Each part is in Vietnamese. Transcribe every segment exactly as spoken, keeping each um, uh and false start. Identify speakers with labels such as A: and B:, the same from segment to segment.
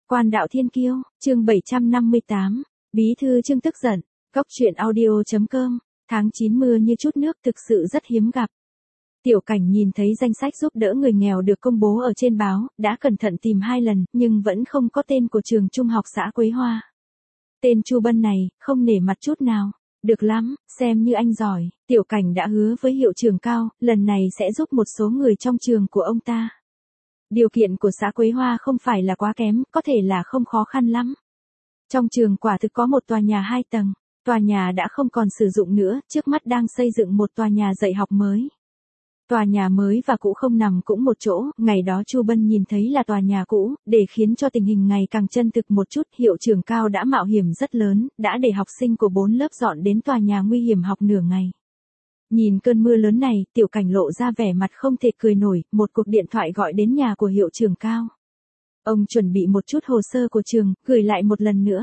A: Quan đạo thiên kiêu, chương bảy trăm năm mươi tám, Bí thư Trương tức giận, Cốc truyện audio.com, tháng chín mưa như chút nước thực sự rất hiếm gặp. Tiểu Cảnh nhìn thấy danh sách giúp đỡ người nghèo được công bố ở trên báo, đã cẩn thận tìm hai lần, nhưng vẫn không có tên của trường trung học xã Quế Hoa. Tên Chu Bân này, không nể mặt chút nào. Được lắm, xem như anh giỏi, Tiểu Cảnh đã hứa với hiệu trưởng Cao, lần này sẽ giúp một số người trong trường của ông ta. Điều kiện của xã Quế Hoa không phải là quá kém, có thể là không khó khăn lắm. Trong trường quả thực có một tòa nhà hai tầng, tòa nhà đã không còn sử dụng nữa, trước mắt đang xây dựng một tòa nhà dạy học mới. Tòa nhà mới và cũ không nằm cũng một chỗ, ngày đó Chu Bân nhìn thấy là tòa nhà cũ, để khiến cho tình hình ngày càng chân thực một chút, hiệu trưởng Cao đã mạo hiểm rất lớn, đã để học sinh của bốn lớp dọn đến tòa nhà nguy hiểm học nửa ngày. Nhìn cơn mưa lớn này, Tiểu Cảnh lộ ra vẻ mặt không thể cười nổi, một cuộc điện thoại gọi đến nhà của hiệu trưởng Cao. Ông chuẩn bị một chút hồ sơ của trường, gửi lại một lần nữa.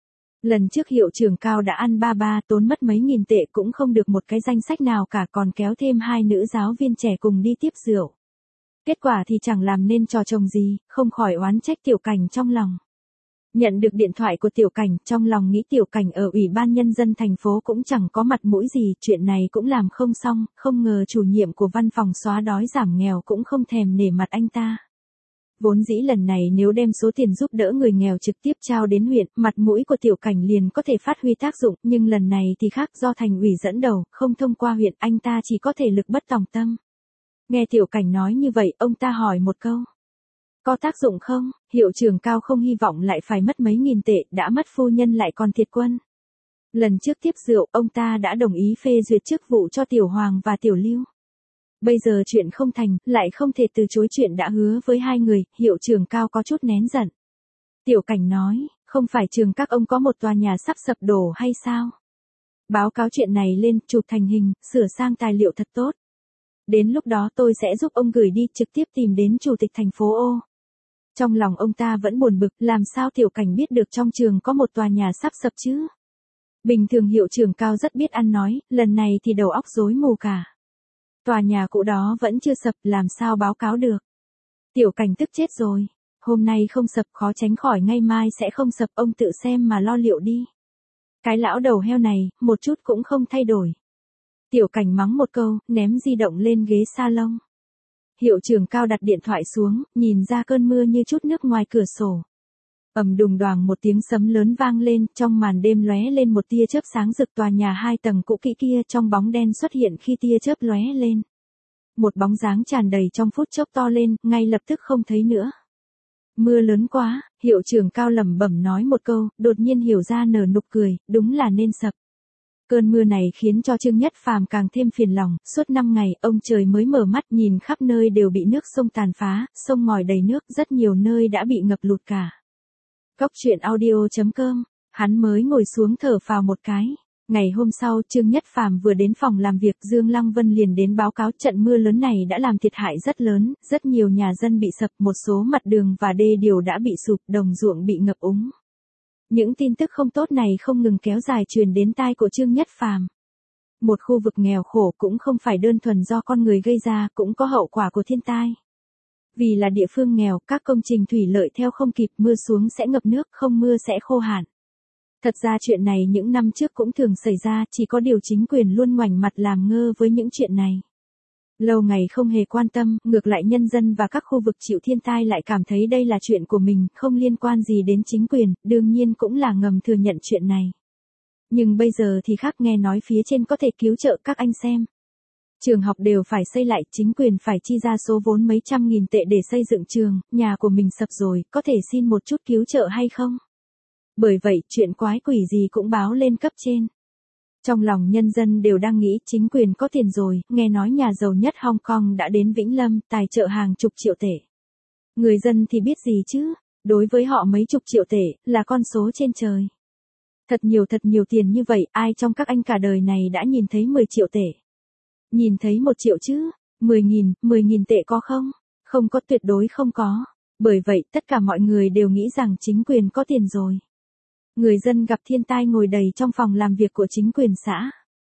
A: Lần trước hiệu trưởng Cao đã ăn ba ba, tốn mất mấy nghìn tệ cũng không được một cái danh sách nào cả, còn kéo thêm hai nữ giáo viên trẻ cùng đi tiếp rượu. Kết quả thì chẳng làm nên trò chồng gì, không khỏi oán trách Tiểu Cảnh trong lòng. Nhận được điện thoại của Tiểu Cảnh, trong lòng nghĩ Tiểu Cảnh ở Ủy ban Nhân dân thành phố cũng chẳng có mặt mũi gì, chuyện này cũng làm không xong, không ngờ chủ nhiệm của văn phòng xóa đói giảm nghèo cũng không thèm nể mặt anh ta. Vốn dĩ lần này nếu đem số tiền giúp đỡ người nghèo trực tiếp trao đến huyện, mặt mũi của Tiểu Cảnh liền có thể phát huy tác dụng, nhưng lần này thì khác, do thành ủy dẫn đầu, không thông qua huyện, anh ta chỉ có thể lực bất tòng tâm. Nghe Tiểu Cảnh nói như vậy, ông ta hỏi một câu. Có tác dụng không? Hiệu trưởng Cao không hy vọng lại phải mất mấy nghìn tệ, đã mất phu nhân lại còn thiệt quân. Lần trước tiếp rượu, ông ta đã đồng ý phê duyệt chức vụ cho Tiểu Hoàng và Tiểu Lưu. Bây giờ chuyện không thành, lại không thể từ chối chuyện đã hứa với hai người, hiệu trưởng Cao có chút nén giận. Tiểu Cảnh nói, không phải trường các ông có một tòa nhà sắp sập đổ hay sao? Báo cáo chuyện này lên, chụp thành hình, sửa sang tài liệu thật tốt. Đến lúc đó tôi sẽ giúp ông gửi đi, trực tiếp tìm đến chủ tịch thành phố ô. Trong lòng ông ta vẫn buồn bực, làm sao Tiểu Cảnh biết được trong trường có một tòa nhà sắp sập chứ? Bình thường hiệu trưởng Cao rất biết ăn nói, lần này thì đầu óc rối mù cả. Tòa nhà cũ đó vẫn chưa sập, làm sao báo cáo được? Tiểu Cảnh tức chết rồi. Hôm nay không sập khó tránh khỏi ngày mai sẽ không sập, ông tự xem mà lo liệu đi. Cái lão đầu heo này, một chút cũng không thay đổi. Tiểu Cảnh mắng một câu, ném di động lên ghế salon. Hiệu trưởng Cao đặt điện thoại xuống, nhìn ra cơn mưa như chút nước ngoài cửa sổ. Ầm đùng đoàng một tiếng sấm lớn vang lên, trong màn đêm lóe lên một tia chớp sáng rực, tòa nhà hai tầng cũ kỹ kia trong bóng đen xuất hiện khi tia chớp lóe lên. Một bóng dáng tràn đầy trong phút chốc to lên, ngay lập tức không thấy nữa. Mưa lớn quá, hiệu trưởng Cao lẩm bẩm nói một câu, đột nhiên hiểu ra nở nụ cười, đúng là nên sập. Cơn mưa này khiến cho Trương Nhất Phàm càng thêm phiền lòng, suốt năm ngày, ông trời mới mở mắt nhìn khắp nơi đều bị nước sông tàn phá, sông ngòi đầy nước, rất nhiều nơi đã bị ngập lụt cả. Cốc truyện audio.com, hắn mới ngồi xuống thở phào một cái. Ngày hôm sau, Trương Nhất Phàm vừa đến phòng làm việc, Dương Lăng Vân liền đến báo cáo trận mưa lớn này đã làm thiệt hại rất lớn, rất nhiều nhà dân bị sập, một số mặt đường và đê điều đã bị sụp, đồng ruộng bị ngập úng. Những tin tức không tốt này không ngừng kéo dài truyền đến tai của Trương Nhất Phàm. Một khu vực nghèo khổ cũng không phải đơn thuần do con người gây ra, cũng có hậu quả của thiên tai. Vì là địa phương nghèo, các công trình thủy lợi theo không kịp, mưa xuống sẽ ngập nước, không mưa sẽ khô hạn. Thật ra chuyện này những năm trước cũng thường xảy ra, chỉ có điều chính quyền luôn ngoảnh mặt làm ngơ với những chuyện này. Lâu ngày không hề quan tâm, ngược lại nhân dân và các khu vực chịu thiên tai lại cảm thấy đây là chuyện của mình, không liên quan gì đến chính quyền, đương nhiên cũng là ngầm thừa nhận chuyện này. Nhưng bây giờ thì khác, nghe nói phía trên có thể cứu trợ các anh xem. Trường học đều phải xây lại, chính quyền phải chi ra số vốn mấy trăm nghìn tệ để xây dựng trường, nhà của mình sập rồi, có thể xin một chút cứu trợ hay không? Bởi vậy, chuyện quái quỷ gì cũng báo lên cấp trên. Trong lòng nhân dân đều đang nghĩ chính quyền có tiền rồi, nghe nói nhà giàu nhất Hong Kong đã đến Vĩnh Lâm, tài trợ hàng chục triệu tệ. Người dân thì biết gì chứ, đối với họ mấy chục triệu tệ, là con số trên trời. Thật nhiều thật nhiều tiền như vậy, ai trong các anh cả đời này đã nhìn thấy mười triệu tệ? Nhìn thấy một triệu chứ, mười nghìn, mười nghìn tệ có không? Không có, tuyệt đối không có. Bởi vậy, tất cả mọi người đều nghĩ rằng chính quyền có tiền rồi. Người dân gặp thiên tai ngồi đầy trong phòng làm việc của chính quyền xã.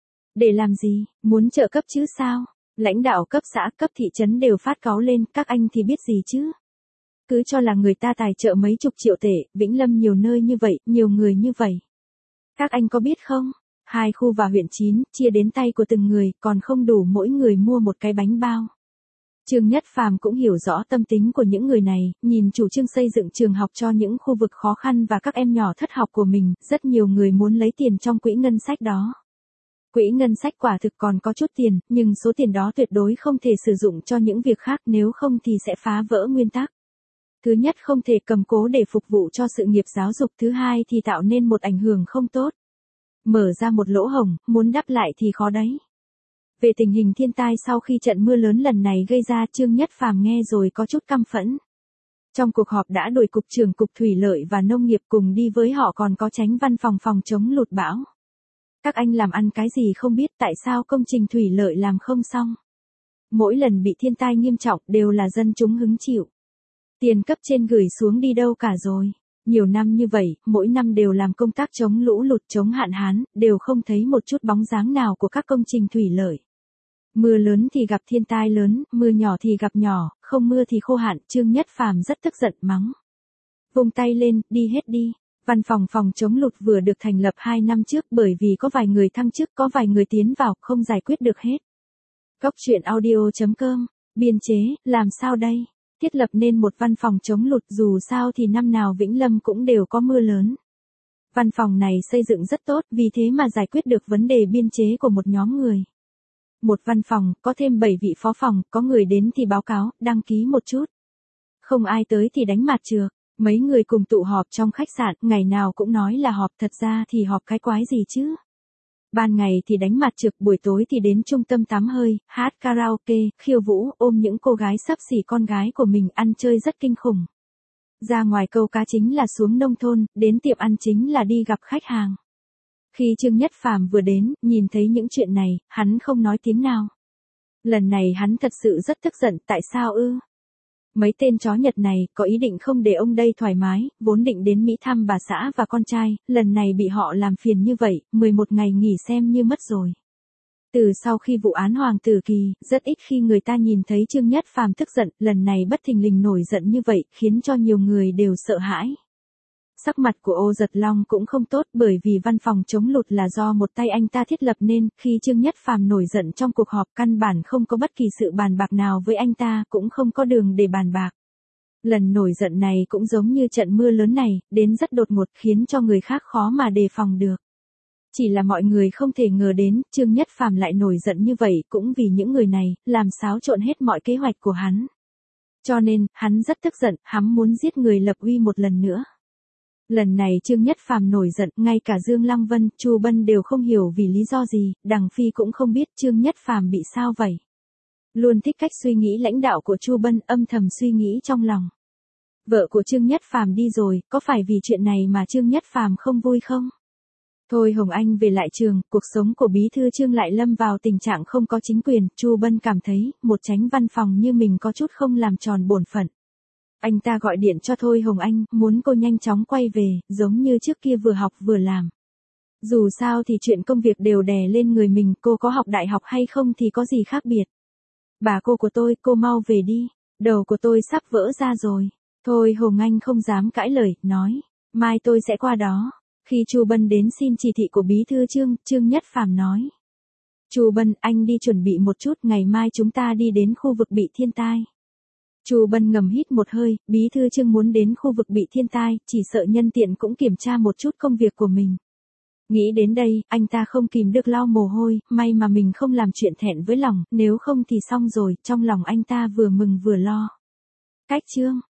A: Để làm gì, muốn trợ cấp chứ sao? Lãnh đạo cấp xã, cấp thị trấn đều phát cáu lên, các anh thì biết gì chứ? cứ cho là người ta tài trợ mấy chục triệu tệ, Vĩnh Lâm nhiều nơi như vậy, nhiều người như vậy. Các anh có biết không? Hai khu và huyện chín, chia đến tay của từng người, còn không đủ mỗi người mua một cái bánh bao. Trương Nhất Phàm cũng hiểu rõ tâm tính của những người này, nhìn chủ trương xây dựng trường học cho những khu vực khó khăn và các em nhỏ thất học của mình, rất nhiều người muốn lấy tiền trong quỹ ngân sách đó. Quỹ ngân sách quả thực còn có chút tiền, nhưng số tiền đó tuyệt đối không thể sử dụng cho những việc khác, nếu không thì sẽ phá vỡ nguyên tắc. Thứ nhất, không thể cầm cố để phục vụ cho sự nghiệp giáo dục, thứ hai thì tạo nên một ảnh hưởng không tốt. Mở ra một lỗ hổng, muốn đắp lại thì khó đấy. Về tình hình thiên tai sau khi trận mưa lớn lần này gây ra, Trương Nhất Phàm nghe rồi có chút căm phẫn. Trong cuộc họp đã đổi cục trưởng cục thủy lợi và nông nghiệp, cùng đi với họ còn có chánh văn phòng phòng chống lụt bão. Các anh làm ăn cái gì không biết, tại sao công trình thủy lợi làm không xong? Mỗi lần bị thiên tai nghiêm trọng đều là dân chúng hứng chịu. Tiền cấp trên gửi xuống đi đâu cả rồi? Nhiều năm như vậy, mỗi năm đều làm công tác chống lũ lụt, chống hạn hán, đều không thấy một chút bóng dáng nào của các công trình thủy lợi. Mưa lớn thì gặp thiên tai lớn, mưa nhỏ thì gặp nhỏ, không mưa thì khô hạn. Trương Nhất Phàm rất tức giận mắng. Vung tay lên, đi hết đi. Văn phòng phòng chống lụt vừa được thành lập hai năm trước, bởi vì có vài người thăng chức, có vài người tiến vào, không giải quyết được hết. Góc truyện audio chấm com, biên chế, làm sao đây? Thiết lập nên một văn phòng chống lụt, dù sao thì năm nào Vĩnh Lâm cũng đều có mưa lớn. Văn phòng này xây dựng rất tốt, vì thế mà giải quyết được vấn đề biên chế của một nhóm người. Một văn phòng, có thêm bảy vị phó phòng, có người đến thì báo cáo, đăng ký một chút. Không ai tới thì đánh mặt trược. Mấy người cùng tụ họp trong khách sạn, ngày nào cũng nói là họp, thật ra thì họp cái quái gì chứ. Ban ngày thì đánh mặt trược, buổi tối thì đến trung tâm tắm hơi, hát karaoke, khiêu vũ, ôm những cô gái xấp xỉ con gái của mình, ăn chơi rất kinh khủng. Ra ngoài câu cá chính là xuống nông thôn, đến tiệm ăn chính là đi gặp khách hàng. Khi Trương Nhất Phàm vừa đến, nhìn thấy những chuyện này, hắn không nói tiếng nào. Lần này hắn thật sự rất tức giận, tại sao ư? Mấy tên chó Nhật này, có ý định không để ông đây thoải mái, vốn định đến Mỹ thăm bà xã và con trai, lần này bị họ làm phiền như vậy, mười một ngày nghỉ xem như mất rồi. Từ sau khi vụ án Hoàng Tử Kỳ, rất ít khi người ta nhìn thấy Trương Nhất Phàm tức giận, lần này bất thình lình nổi giận như vậy, khiến cho nhiều người đều sợ hãi. Sắc mặt của Ô Giật Long cũng không tốt, bởi vì văn phòng chống lụt là do một tay anh ta thiết lập nên, khi Trương Nhất Phàm nổi giận trong cuộc họp, căn bản không có bất kỳ sự bàn bạc nào với anh ta, cũng không có đường để bàn bạc. Lần nổi giận này cũng giống như trận mưa lớn này, đến rất đột ngột, khiến cho người khác khó mà đề phòng được. Chỉ là mọi người không thể ngờ đến, Trương Nhất Phàm lại nổi giận như vậy, cũng vì những người này, làm xáo trộn hết mọi kế hoạch của hắn. Cho nên, hắn rất tức giận, hắn muốn giết người lập uy một lần nữa. Lần này Trương Nhất Phàm nổi giận, ngay cả Dương Lăng Vân, Chu Bân đều không hiểu vì lý do gì, Đằng Phi cũng không biết Trương Nhất Phàm bị sao vậy. Luôn thích cách suy nghĩ lãnh đạo của Chu Bân, âm thầm suy nghĩ trong lòng. Vợ của Trương Nhất Phàm đi rồi, có phải vì chuyện này mà Trương Nhất Phàm không vui không? Thôi Hồng Anh về lại trường, cuộc sống của bí thư Trương lại lâm vào tình trạng không có chính quyền, Chu Bân cảm thấy, một chánh văn phòng như mình có chút không làm tròn bổn phận. Anh ta gọi điện cho Thôi Hồng Anh, muốn cô nhanh chóng quay về, giống như trước kia vừa học vừa làm. Dù sao thì chuyện công việc đều đè lên người mình, cô có học đại học hay không thì có gì khác biệt. Bà cô của tôi, cô mau về đi, đầu của tôi sắp vỡ ra rồi. Thôi Hồng Anh không dám cãi lời, nói, mai tôi sẽ qua đó. Khi Chu Bân đến xin chỉ thị của bí thư Trương, Trương Nhất Phàm nói. Chu Bân, anh đi chuẩn bị một chút, ngày mai chúng ta đi đến khu vực bị thiên tai. Chu Bân ngầm hít một hơi, bí thư Trương muốn đến khu vực bị thiên tai, chỉ sợ nhân tiện cũng kiểm tra một chút công việc của mình. Nghĩ đến đây, anh ta không kìm được lau mồ hôi, may mà mình không làm chuyện thẹn với lòng, nếu không thì xong rồi, trong lòng anh ta vừa mừng vừa lo. Cách Trương,